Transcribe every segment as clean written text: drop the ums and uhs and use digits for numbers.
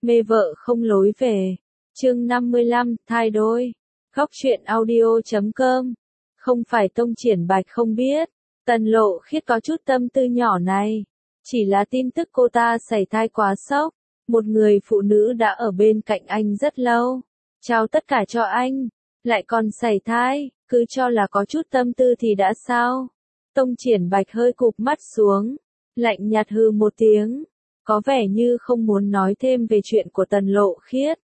Mê vợ không lối về. Chương 55, thai đôi. Góc truyện audio.com. Không phải Tông Triển Bạch không biết, Tần Lộ Khiết có chút tâm tư nhỏ này. Chỉ là tin tức cô ta sảy thai quá sốc. Một người phụ nữ đã ở bên cạnh anh rất lâu. Trao tất cả cho anh. Lại còn sảy thai, cứ cho là có chút tâm tư thì đã sao. Tông Triển Bạch hơi cụp mắt xuống. Lạnh nhạt hừ một tiếng. Có vẻ như không muốn nói thêm về chuyện của Tần Lộ Khiết.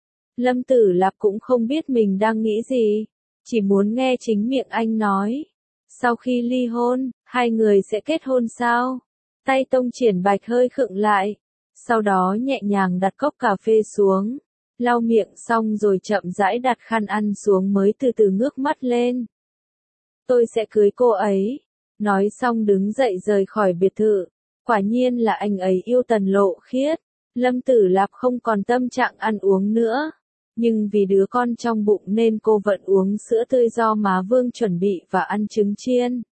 Lâm Tử Lạp cũng không biết mình đang nghĩ gì. Chỉ muốn nghe chính miệng anh nói. Sau khi ly hôn, hai người sẽ kết hôn sao? Tay Tông Triển Bạch hơi khựng lại. Sau đó nhẹ nhàng đặt cốc cà phê xuống. Lau miệng xong rồi chậm rãi đặt khăn ăn xuống mới từ từ ngước mắt lên. Tôi sẽ cưới cô ấy. Nói xong đứng dậy rời khỏi biệt thự. Quả nhiên là anh ấy yêu Tần Lộ Khiết. Lâm Tử Lạp không còn tâm trạng ăn uống nữa. Nhưng vì đứa con trong bụng nên cô vẫn uống sữa tươi do má Vương chuẩn bị và ăn trứng chiên.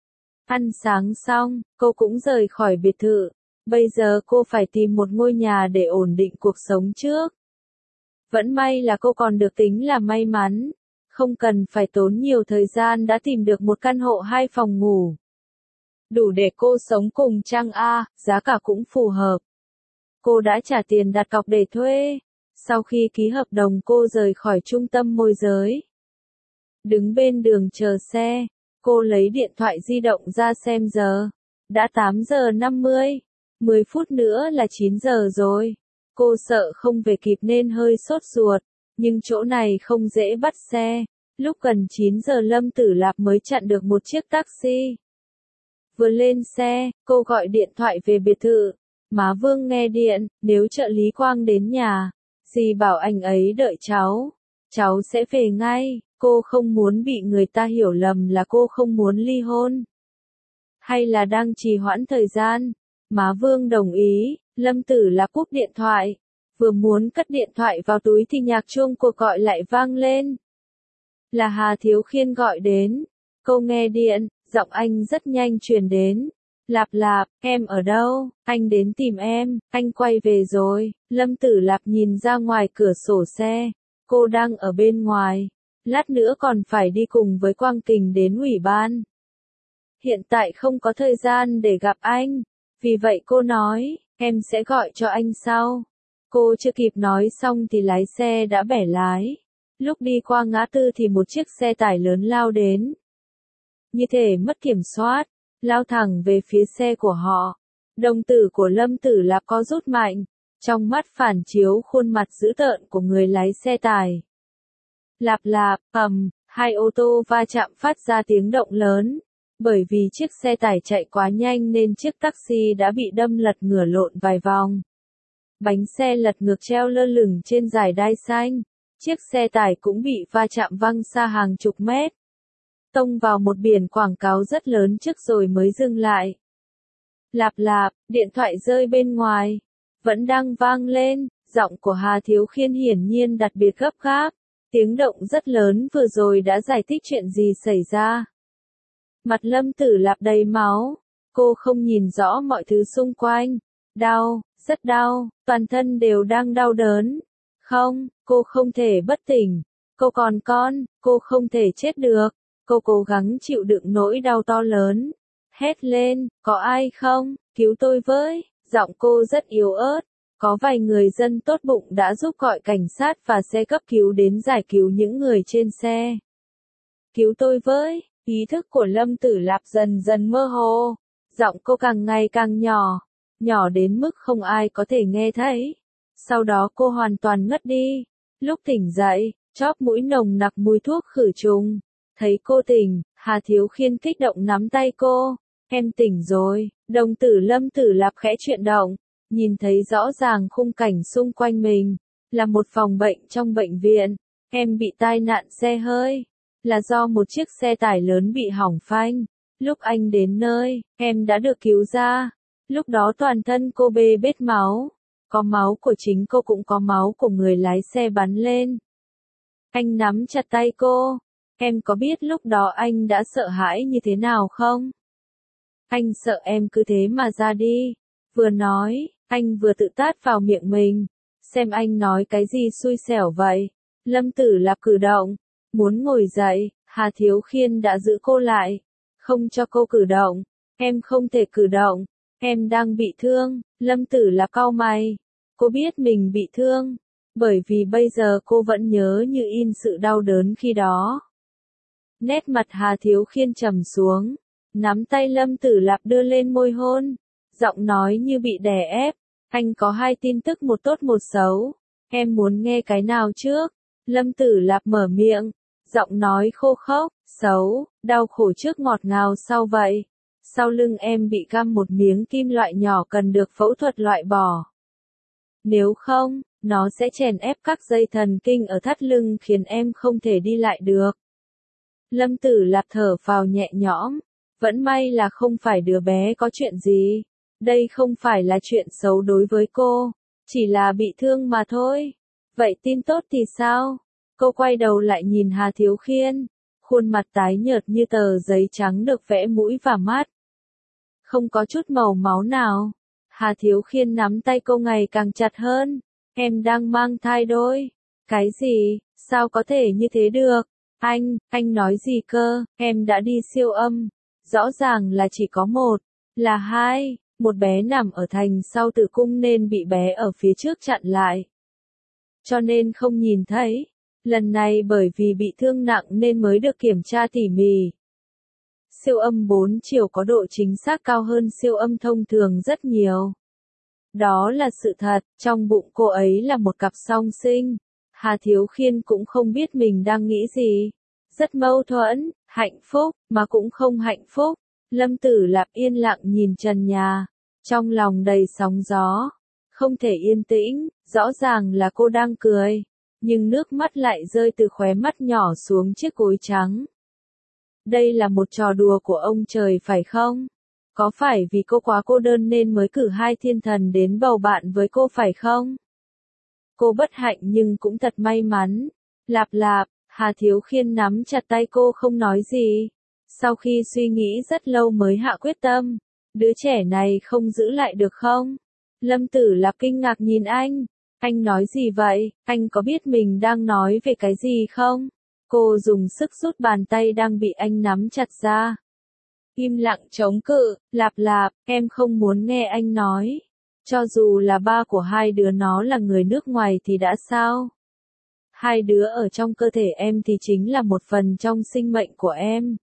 Ăn sáng xong, cô cũng rời khỏi biệt thự. Bây giờ cô phải tìm một ngôi nhà để ổn định cuộc sống trước. Vẫn may là cô còn được tính là may mắn. Không cần phải tốn nhiều thời gian đã tìm được một căn hộ 2 phòng ngủ. Đủ để cô sống cùng Trang A, giá cả cũng phù hợp. Cô đã trả tiền đặt cọc để thuê. Sau khi ký hợp đồng cô rời khỏi trung tâm môi giới. Đứng bên đường chờ xe, cô lấy điện thoại di động ra xem giờ. Đã 8 giờ 50, 10 phút nữa là 9 giờ rồi. Cô sợ không về kịp nên hơi sốt ruột, nhưng chỗ này không dễ bắt xe. Lúc gần 9 giờ Lâm Tử Lạp mới chặn được một chiếc taxi. Vừa lên xe, cô gọi điện thoại về biệt thự. Má Vương nghe điện, nếu trợ lý Quang đến nhà, dì bảo anh ấy đợi cháu sẽ về ngay. Cô không muốn bị người ta hiểu lầm là cô không muốn ly hôn. Hay là đang trì hoãn thời gian. Má Vương đồng ý, Lâm Tử Lạp cúp điện thoại. Vừa muốn cất điện thoại vào túi thì nhạc chuông cuộc gọi lại vang lên. Là Hà Thiếu Khiên gọi đến. Cô nghe điện, giọng anh rất nhanh truyền đến. Lạp Lạp, em ở đâu? Anh đến tìm em, anh quay về rồi. Lâm Tử Lạp nhìn ra ngoài cửa sổ xe. Cô đang ở bên ngoài. Lát nữa còn phải đi cùng với Quang Kình đến ủy ban. Hiện tại không có thời gian để gặp anh. Vì vậy cô nói, em sẽ gọi cho anh sau. Cô chưa kịp nói xong thì lái xe đã bẻ lái. Lúc đi qua ngã tư thì một chiếc xe tải lớn lao đến. Như thể mất kiểm soát, lao thẳng về phía xe của họ. Đồng tử của Lâm Tử Lạp có rút mạnh, trong mắt phản chiếu khuôn mặt dữ tợn của người lái xe tải. Lạp lạp, hai ô tô va chạm phát ra tiếng động lớn. Bởi vì chiếc xe tải chạy quá nhanh nên chiếc taxi đã bị đâm lật ngửa lộn vài vòng. Bánh xe lật ngược treo lơ lửng trên dải đai xanh. Chiếc xe tải cũng bị va chạm văng xa hàng chục mét. Tông vào một biển quảng cáo rất lớn trước rồi mới dừng lại. Lạp lạp, điện thoại rơi bên ngoài. Vẫn đang vang lên, giọng của Hà Thiếu Khiên hiển nhiên đặc biệt gấp gáp. Tiếng động rất lớn vừa rồi đã giải thích chuyện gì xảy ra. Mặt Lâm Tử Lạp đầy máu. Cô không nhìn rõ mọi thứ xung quanh. Đau, rất đau, toàn thân đều đang đau đớn. Không, cô không thể bất tỉnh. Cô còn con, cô không thể chết được. Cô cố gắng chịu đựng nỗi đau to lớn. Hét lên, có ai không, cứu tôi với. Giọng cô rất yếu ớt. Có vài người dân tốt bụng đã giúp gọi cảnh sát và xe cấp cứu đến giải cứu những người trên xe. Cứu tôi với. Ý thức của Lâm Tử Lạp dần dần mơ hồ. Giọng cô càng ngày càng nhỏ. Nhỏ đến mức không ai có thể nghe thấy. Sau đó cô hoàn toàn ngất đi. Lúc tỉnh dậy, chóp mũi nồng nặc mùi thuốc khử trùng. Thấy cô tỉnh, Hà Thiếu Khiên kích động nắm tay cô. Em tỉnh rồi. Đồng tử Lâm Tử Lạp khẽ chuyển động. Nhìn thấy rõ ràng khung cảnh xung quanh mình. Là một phòng bệnh trong bệnh viện. Em bị tai nạn xe hơi. Là do một chiếc xe tải lớn bị hỏng phanh. Lúc anh đến nơi, em đã được cứu ra. Lúc đó toàn thân cô bê bết máu. Có máu của chính cô cũng có máu của người lái xe bắn lên. Anh nắm chặt tay cô. Em có biết lúc đó anh đã sợ hãi như thế nào không? Anh sợ em cứ thế mà ra đi. Vừa nói, anh vừa tự tát vào miệng mình. Xem anh nói cái gì xui xẻo vậy. Lâm Tử Lạp cử động, muốn ngồi dậy, Hà Thiếu Khiên đã giữ cô lại, không cho cô cử động. Em không thể cử động, em đang bị thương. Lâm Tử Lạp cau mày. Cô biết mình bị thương, bởi vì bây giờ cô vẫn nhớ như in sự đau đớn khi đó. Nét mặt Hà Thiếu Khiên trầm xuống, nắm tay Lâm Tử Lạp đưa lên môi hôn, giọng nói như bị đè ép. Anh có hai tin tức, một tốt một xấu. Em muốn nghe cái nào trước? Lâm Tử Lạp mở miệng, giọng nói khô khốc. Xấu, đau khổ trước ngọt ngào sau vậy. Sau lưng em bị găm một miếng kim loại nhỏ cần được phẫu thuật loại bỏ. Nếu không, nó sẽ chèn ép các dây thần kinh ở thắt lưng khiến em không thể đi lại được. Lâm Tử Lạp thở phào nhẹ nhõm. Vẫn may là không phải đứa bé có chuyện gì. Đây không phải là chuyện xấu đối với cô, chỉ là bị thương mà thôi. Vậy tin tốt thì sao? Cô quay đầu lại nhìn Hà Thiếu Khiên, khuôn mặt tái nhợt như tờ giấy trắng được vẽ mũi và mắt. Không có chút màu máu nào. Hà Thiếu Khiên nắm tay cô ngày càng chặt hơn. Em đang mang thai đôi. Cái gì? Sao có thể như thế được? Anh nói gì cơ? Em đã đi siêu âm. Rõ ràng là chỉ có một, là hai. Một bé nằm ở thành sau tử cung nên bị bé ở phía trước chặn lại. Cho nên không nhìn thấy. Lần này bởi vì bị thương nặng nên mới được kiểm tra tỉ mỉ. Siêu âm 4 chiều có độ chính xác cao hơn siêu âm thông thường rất nhiều. Đó là sự thật, trong bụng cô ấy là một cặp song sinh. Hà Thiếu Khiên cũng không biết mình đang nghĩ gì. Rất mâu thuẫn, hạnh phúc, mà cũng không hạnh phúc. Lâm Tử Lạp yên lặng nhìn trần nhà, trong lòng đầy sóng gió. Không thể yên tĩnh, rõ ràng là cô đang cười, nhưng nước mắt lại rơi từ khóe mắt nhỏ xuống chiếc gối trắng. Đây là một trò đùa của ông trời phải không? Có phải vì cô quá cô đơn nên mới cử hai thiên thần đến bầu bạn với cô phải không? Cô bất hạnh nhưng cũng thật may mắn. Lạp Lạp, Hà Thiếu Khiên nắm chặt tay cô không nói gì. Sau khi suy nghĩ rất lâu mới hạ quyết tâm. Đứa trẻ này không giữ lại được không? Lâm Tử Lạp kinh ngạc nhìn anh. Anh nói gì vậy? Anh có biết mình đang nói về cái gì không? Cô dùng sức rút bàn tay đang bị anh nắm chặt ra. Im lặng chống cự. Lạp Lạp, em không muốn nghe anh nói. Cho dù là ba của hai đứa nó là người nước ngoài thì đã sao? Hai đứa ở trong cơ thể em thì chính là một phần trong sinh mệnh của em.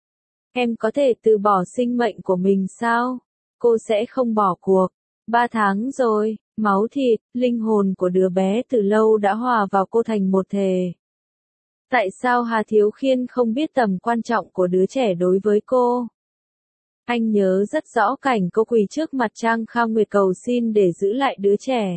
Em có thể từ bỏ sinh mệnh của mình sao? Cô sẽ không bỏ cuộc. 3 tháng rồi, máu thịt, linh hồn của đứa bé từ lâu đã hòa vào cô thành một thể. Tại sao Hà Thiếu Khiên không biết tầm quan trọng của đứa trẻ đối với cô? Anh nhớ rất rõ cảnh cô quỳ trước mặt Trang Khang Nguyệt cầu xin để giữ lại đứa trẻ.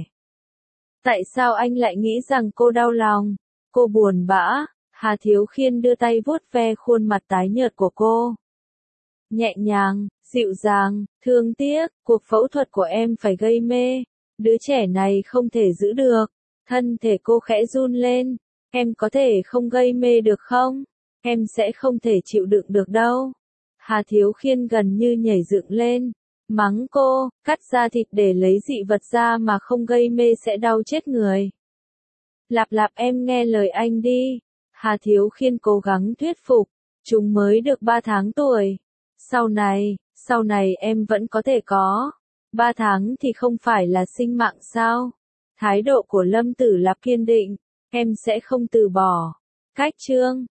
Tại sao anh lại nghĩ rằng cô đau lòng? Cô buồn bã. Hà Thiếu Khiên đưa tay vuốt ve khuôn mặt tái nhợt của cô. Nhẹ nhàng, dịu dàng, thương tiếc, cuộc phẫu thuật của em phải gây mê. Đứa trẻ này không thể giữ được. Thân thể cô khẽ run lên. Em có thể không gây mê được không? Em sẽ không thể chịu đựng được đâu. Hà Thiếu Khiên gần như nhảy dựng lên. Mắng cô, cắt da thịt để lấy dị vật ra mà không gây mê sẽ đau chết người. Lạp Lạp em nghe lời anh đi. Hà Thiếu Khiên cố gắng thuyết phục. Chúng mới được 3 tháng tuổi. Sau này em vẫn có thể có. 3 tháng thì không phải là sinh mạng sao? Thái độ của Lâm Tử Lạp kiên định. Em sẽ không từ bỏ. Cách chương